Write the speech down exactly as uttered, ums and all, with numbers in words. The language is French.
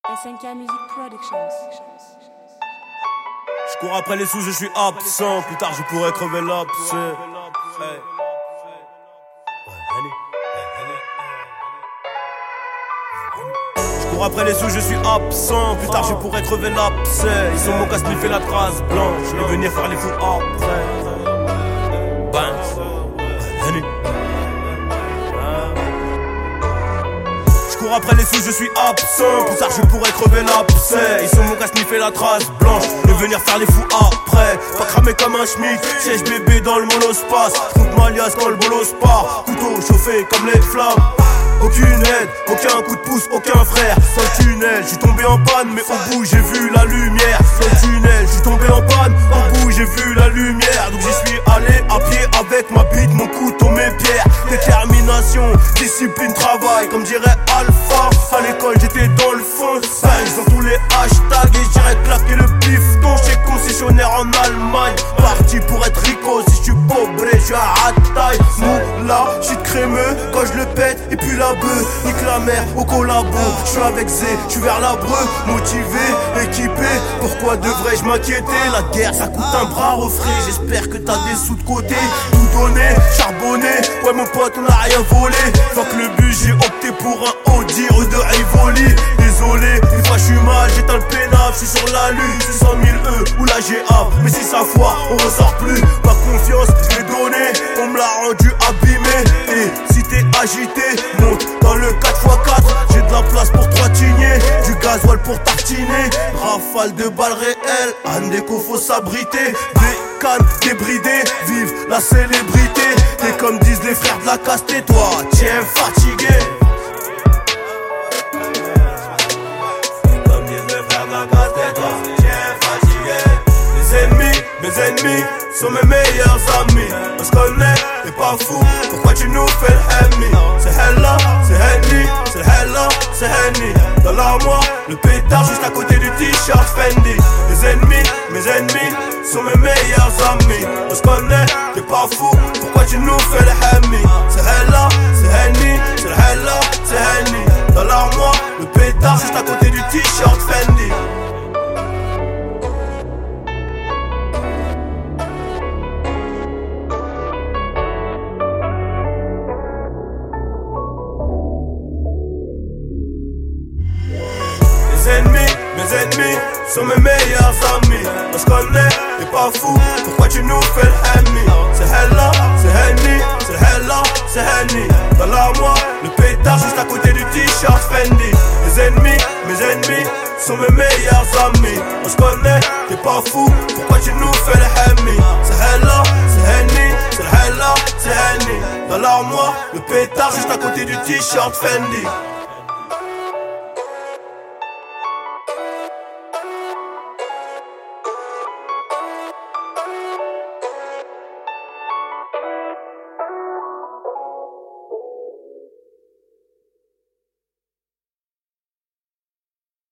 S N K Music Productions. Je cours après les sous, je suis absent. Plus tard, je pourrais crever l'abcès. Hey. Je cours après les sous, je suis absent. Plus tard, je pourrais crever l'abcès. Ils sont mon casse fait la trace blanche. Je vais venir faire les fous après. Ben. Je cours après les sous, je suis absent. Plus tard je pourrais crever l'abcès. Ils sont mon casse fait la trace blanche. Et venir faire les fous après. Pas cramer comme un schmick. Siège bébé dans le monospace. Trouve ma liasse quand le bolos part. Couteau chauffé comme les flammes. Aucune aide, aucun coup de pouce, aucun frère. Dans le tunnel, je suis tombé en panne, mais au bout j'ai vu la lumière. Dans le tunnel, je suis tombé en panne, au bout j'ai vu la lumière. Donc j'y suis allé à pied avec ma bite, mon couteau, mes pierres. Détermination, discipline, travail, comme dirait Alpha. À l'école j'étais dans le fond, singe dans tous les hashtags. Et j'irais claquer le bifton chez concessionnaire en Allemagne. Parti pour être rico, si je suis pauvre, je suis à taille. Moula, je suis crémeux quand je le pète. Et puis la bœuf, nique la mer au collabo. Je suis avec Zé, je suis vers l'Abreu. Motivé, équipé, pourquoi devrais-je m'inquiéter? La guerre ça coûte un bras refrais. J'espère que t'as des sous de côté. Tout donné, charbonné, ouais mon pote on a rien volé. Fuck le but, j'ai opté pour un Audi rue de Rivoli. Désolé, une fois je suis mal, j'éteins le pénal. Je suis sur la lune, six cent mille E ou la G A. Mais si ça foire, on ressort plus. Pas confiance, j'ai donné, on me l'a rendu abîmé. Et si t'es agité, monte dans le quatre fois quatre. J'ai de la place pour trois tignets, du gasoil pour tartiner. Rafale de balles réelles, Andeco faut s'abriter. Des cannes débridées, vive la célébrité. T'es comme disent les frères de la caste, et toi, tiens fatigué. Comme disent les frères de la caste, et toi, tiens fatigué. Mes ennemis, mes ennemis sont mes meilleurs amis. On se connaît, t'es pas fou, pourquoi tu nous fais le Henny? C'est Hella, c'est Henny, c'est Hella, c'est Henny. Dans l'armoire, le pétard juste à côté du t-shirt Fendi. Mes ennemis, mes ennemis sont mes meilleurs amis. On se connaît, t'es pas fou, pourquoi tu nous fais le Henny? C'est Hella, c'est Henny, c'est Hella, c'est Henny. Dans l'armoire, le pétard juste à côté du t-shirt Fendi. Mes ennemis, mes ennemis sont mes meilleurs amis. On se connaît, t'es pas fou, pourquoi tu nous fais le Henny? C'est Hella, c'est Henny, c'est Hella, c'est Henny. Dans l'armoire, le pétard juste à côté du t-shirt Fendi. Mes ennemis, mes ennemis sont mes meilleurs amis. On se connaît, t'es pas fou, pourquoi tu nous fais le Henny? C'est Hella, c'est Henny, c'est Hella, c'est Henny. Dans l'armoire, le pétard juste à côté du t-shirt Fendi.